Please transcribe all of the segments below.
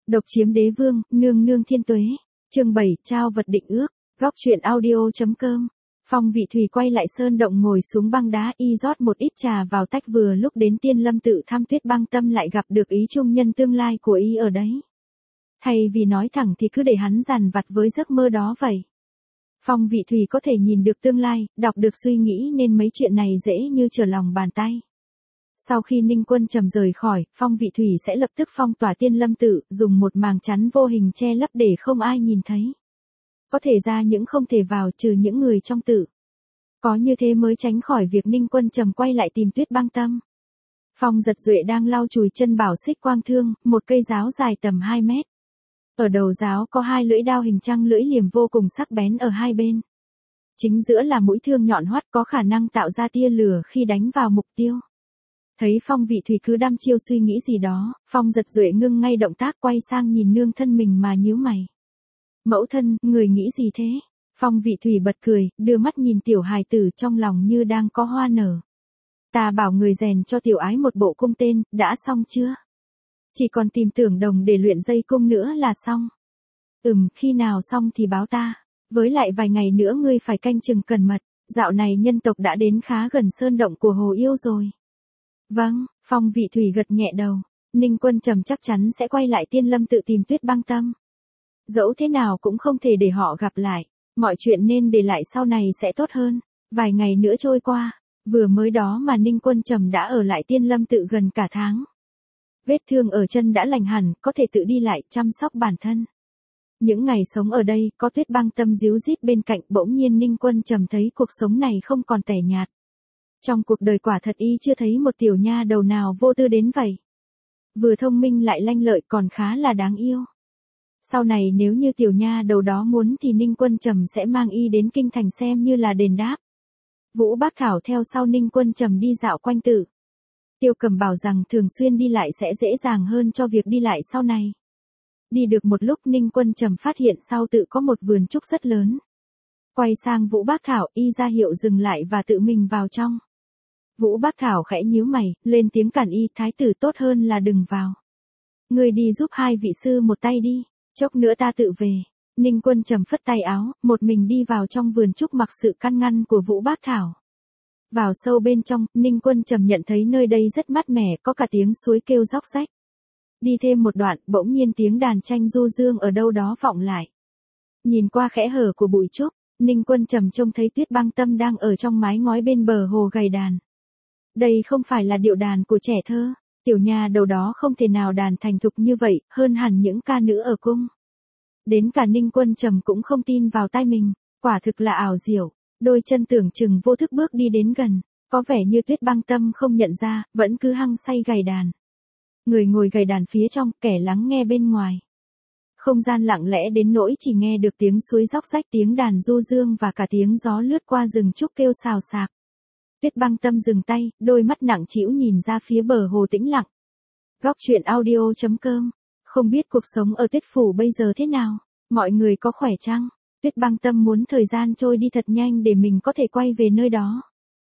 Độc chiếm đế vương, nương nương thiên tuế. Chương 7, trao vật định ước. Góc truyện audio.com. Phong Vị Thủy quay lại sơn động ngồi xuống băng đá y rót một ít trà vào tách, vừa lúc đến Tiên Lâm tự thăm Tuyết Băng Tâm lại gặp được ý trung nhân tương lai của y ở đấy. Thay vì nói thẳng thì cứ để hắn dằn vặt với giấc mơ đó vậy. Phong Vị Thủy có thể nhìn được tương lai, đọc được suy nghĩ nên mấy chuyện này dễ như trở lòng bàn tay. Sau khi Ninh Quân Trầm rời khỏi, Phong Vị Thủy sẽ lập tức phong tỏa Tiên Lâm tự, dùng một màng chắn vô hình che lấp để không ai nhìn thấy. Có thể ra những không thể vào trừ những người trong tự. Có như thế mới tránh khỏi việc Ninh Quân Trầm quay lại tìm Tuyết Băng Tâm. Phong Giật Duệ đang lau chùi chân bảo xích quang thương, một cây giáo dài tầm 2 mét. Ở đầu giáo có 2 lưỡi đao hình trăng lưỡi liềm vô cùng sắc bén ở hai bên. Chính giữa là mũi thương nhọn hoắt có khả năng tạo ra tia lửa khi đánh vào mục tiêu. Thấy Phong Vị Thủy cứ đăm chiêu suy nghĩ gì đó, Phong Giật Duệ ngưng ngay động tác quay sang nhìn nương thân mình mà nhíu mày. Mẫu thân, người nghĩ gì thế? Phong Vị Thủy bật cười, đưa mắt nhìn tiểu hài tử trong lòng như đang có hoa nở. Ta bảo người rèn cho tiểu ái một bộ cung tên, đã xong chưa? Chỉ còn tìm Tưởng Đồng để luyện dây cung nữa là xong. Khi nào xong thì báo ta. Với lại vài ngày nữa ngươi phải canh chừng cẩn mật, dạo này nhân tộc đã đến khá gần sơn động của Hồ Yêu rồi. Vâng, Phong Vị Thủy gật nhẹ đầu. Ninh Quân Trầm chắc chắn sẽ quay lại Tiên Lâm tự tìm Tuyết Băng Tâm. Dẫu thế nào cũng không thể để họ gặp lại, mọi chuyện nên để lại sau này sẽ tốt hơn. Vài ngày nữa trôi qua, vừa mới đó mà Ninh Quân Trầm đã ở lại Tiên Lâm tự gần cả tháng. Vết thương ở chân đã lành hẳn, có thể tự đi lại, chăm sóc bản thân. Những ngày sống ở đây, có Tuyết Băng Tâm díu dít bên cạnh, bỗng nhiên Ninh Quân Trầm thấy cuộc sống này không còn tẻ nhạt. Trong cuộc đời quả thật y chưa thấy một tiểu nha đầu nào vô tư đến vậy. Vừa thông minh lại lanh lợi còn khá là đáng yêu. Sau này nếu như tiểu nha đầu đó muốn thì Ninh Quân Trầm sẽ mang y đến kinh thành xem như là đền đáp. Vũ Bác Thảo theo sau Ninh Quân Trầm đi dạo quanh tự. Tiêu Cầm bảo rằng thường xuyên đi lại sẽ dễ dàng hơn cho việc đi lại sau này. Đi được một lúc Ninh Quân Trầm phát hiện sau tự có một vườn trúc rất lớn. Quay sang Vũ Bác Thảo y ra hiệu dừng lại và tự mình vào trong. Vũ Bác Thảo khẽ nhíu mày, lên tiếng cản y, thái tử tốt hơn là đừng vào. Người đi giúp hai vị sư một tay đi, chốc nữa ta tự về. Ninh Quân Trầm phất tay áo, một mình đi vào trong vườn trúc mặc sự can ngăn của Vũ Bác Thảo. Vào sâu bên trong, Ninh Quân Trầm nhận thấy nơi đây rất mát mẻ, có cả tiếng suối kêu róc rách. Đi thêm một đoạn, bỗng nhiên tiếng đàn tranh du dương ở đâu đó vọng lại. Nhìn qua khẽ hở của bụi trúc, Ninh Quân Trầm trông thấy Tuyết Băng Tâm đang ở trong mái ngói bên bờ hồ gầy đàn. Đây không phải là điệu đàn của trẻ thơ, tiểu nha đầu đó không thể nào đàn thành thục như vậy, hơn hẳn những ca nữ ở cung. Đến cả Ninh Quân Trầm cũng không tin vào tai mình, quả thực là ảo diệu. Đôi chân tưởng chừng vô thức bước đi đến gần, có vẻ như Tuyết Băng Tâm không nhận ra, vẫn cứ hăng say gảy đàn. Người ngồi gảy đàn phía trong, kẻ lắng nghe bên ngoài. Không gian lặng lẽ đến nỗi chỉ nghe được tiếng suối róc rách, tiếng đàn du dương và cả tiếng gió lướt qua rừng trúc kêu xào xạc. Tuyết Băng Tâm dừng tay, đôi mắt nặng trĩu nhìn ra phía bờ hồ tĩnh lặng. Góc truyện audio.com. Không biết cuộc sống ở Tuyết Phủ bây giờ thế nào, mọi người có khỏe chăng? Tuyết Băng Tâm muốn thời gian trôi đi thật nhanh để mình có thể quay về nơi đó.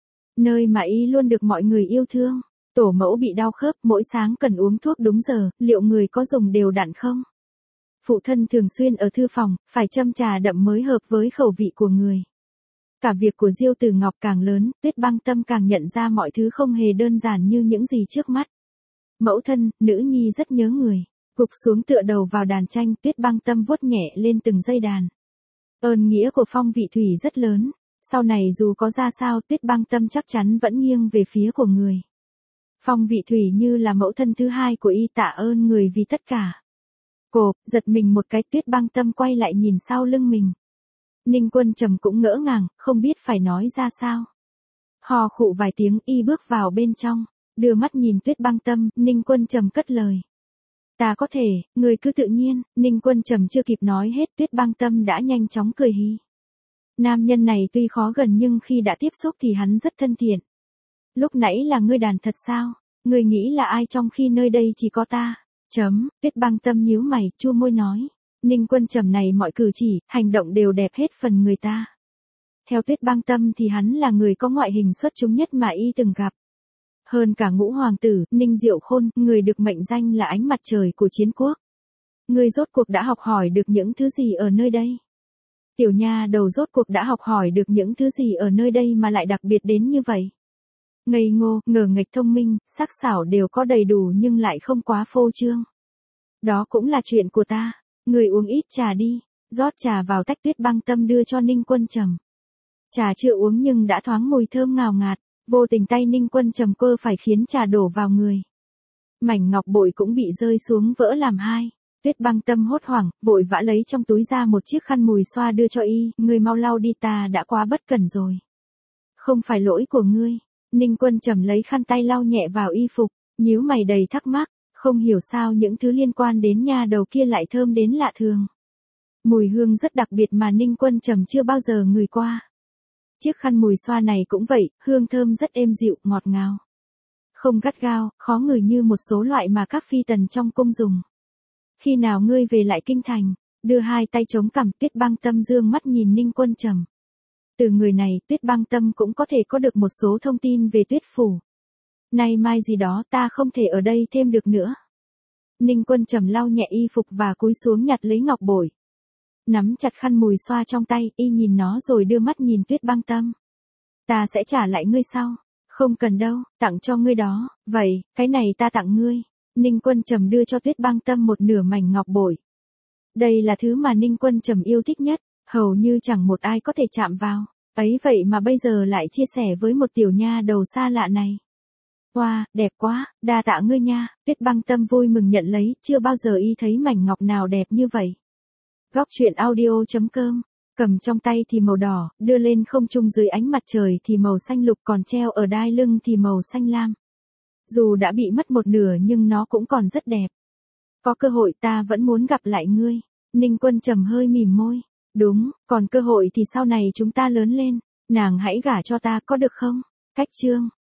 Nơi mà y luôn được mọi người yêu thương. Tổ mẫu bị đau khớp, mỗi sáng cần uống thuốc đúng giờ, liệu người có dùng đều đặn không? Phụ thân thường xuyên ở thư phòng, phải châm trà đậm mới hợp với khẩu vị của người. Cả việc của Diêu Tử Ngọc càng lớn, Tuyết Băng Tâm càng nhận ra mọi thứ không hề đơn giản như những gì trước mắt. Mẫu thân, nữ nhi rất nhớ người. Gục xuống tựa đầu vào đàn tranh, Tuyết Băng Tâm vuốt nhẹ lên từng dây đàn. Ơn nghĩa của Phong Vị Thủy rất lớn, sau này dù có ra sao Tuyết Băng Tâm chắc chắn vẫn nghiêng về phía của người. Phong Vị Thủy như là mẫu thân thứ hai của y, tạ ơn người vì tất cả. Cộp, giật mình một cái, Tuyết Băng Tâm quay lại nhìn sau lưng mình. Ninh Quân Trầm cũng ngỡ ngàng, không biết phải nói ra sao. Hò khụ vài tiếng y bước vào bên trong, đưa mắt nhìn Tuyết Băng Tâm, Ninh Quân Trầm cất lời. Ta có thể, người cứ tự nhiên. Ninh Quân Trầm chưa kịp nói hết, Tuyết Băng Tâm đã nhanh chóng cười hí. Nam nhân này tuy khó gần nhưng khi đã tiếp xúc thì hắn rất thân thiện. Lúc nãy là ngươi đàn thật sao? Ngươi nghĩ là ai trong khi nơi đây chỉ có ta? Tuyết Băng Tâm nhíu mày, chua môi nói. Ninh Quân Trầm này mọi cử chỉ, hành động đều đẹp hết phần người ta. Theo Tuyết Băng Tâm thì hắn là người có ngoại hình xuất chúng nhất mà y từng gặp. Hơn cả ngũ hoàng tử, Ninh Diệu Khôn, người được mệnh danh là ánh mặt trời của chiến quốc. Ngươi rốt cuộc đã học hỏi được những thứ gì ở nơi đây? Tiểu nha đầu rốt cuộc đã học hỏi được những thứ gì ở nơi đây mà lại đặc biệt đến như vậy? Ngây ngô, ngờ nghệch, thông minh, sắc sảo đều có đầy đủ nhưng lại không quá phô trương. Đó cũng là chuyện của ta. Người uống ít trà đi. Rót trà vào tách Tuyết Băng Tâm đưa cho Ninh Quân Trầm. Trà chưa uống nhưng đã thoáng mùi thơm ngào ngạt, vô tình tay Ninh Quân Trầm cơ phải khiến trà đổ vào người. Mảnh ngọc bội cũng bị rơi xuống vỡ làm hai. Tuyết Băng Tâm hốt hoảng, vội vã lấy trong túi ra một chiếc khăn mùi xoa đưa cho y, ngươi mau lau đi, ta đã quá bất cẩn rồi. Không phải lỗi của ngươi. Ninh Quân Trầm lấy khăn tay lau nhẹ vào y phục, nhíu mày đầy thắc mắc, không hiểu sao những thứ liên quan đến nha đầu kia lại thơm đến lạ thường. Mùi hương rất đặc biệt mà Ninh Quân Trầm chưa bao giờ ngửi qua. Chiếc khăn mùi xoa này cũng vậy, hương thơm rất êm dịu, ngọt ngào. Không gắt gao, khó ngửi như một số loại mà các phi tần trong cung dùng. Khi nào ngươi về lại kinh thành? Đưa hai tay chống cằm, Tuyết Băng Tâm dương mắt nhìn Ninh Quân Trầm. Từ người này, Tuyết Băng Tâm cũng có thể có được một số thông tin về Tuyết phủ. Nay mai gì đó ta không thể ở đây thêm được nữa. Ninh Quân Trầm lau nhẹ y phục và cúi xuống nhặt lấy ngọc bội. Nắm chặt khăn mùi xoa trong tay, y nhìn nó rồi đưa mắt nhìn Tuyết Băng Tâm. Ta sẽ trả lại ngươi sau. Không cần đâu, tặng cho ngươi đó. Vậy, cái này ta tặng ngươi. Ninh Quân Trầm đưa cho Tuyết Băng Tâm một nửa mảnh ngọc bội. Đây là thứ mà Ninh Quân Trầm yêu thích nhất, hầu như chẳng một ai có thể chạm vào. Ấy vậy mà bây giờ lại chia sẻ với một tiểu nha đầu xa lạ này. Wow, đẹp quá, đa tạ ngươi nha. Tuyết Băng Tâm vui mừng nhận lấy, chưa bao giờ y thấy mảnh ngọc nào đẹp như vậy. Góc truyện audio.com. Cầm trong tay thì màu đỏ, đưa lên không trung dưới ánh mặt trời thì màu xanh lục, còn treo ở đai lưng thì màu xanh lam. Dù đã bị mất một nửa nhưng nó cũng còn rất đẹp. Có cơ hội ta vẫn muốn gặp lại ngươi. Ninh Quân Trầm hơi mỉm môi. Đúng, còn cơ hội thì sau này chúng ta lớn lên, nàng hãy gả cho ta có được không? Cách chương.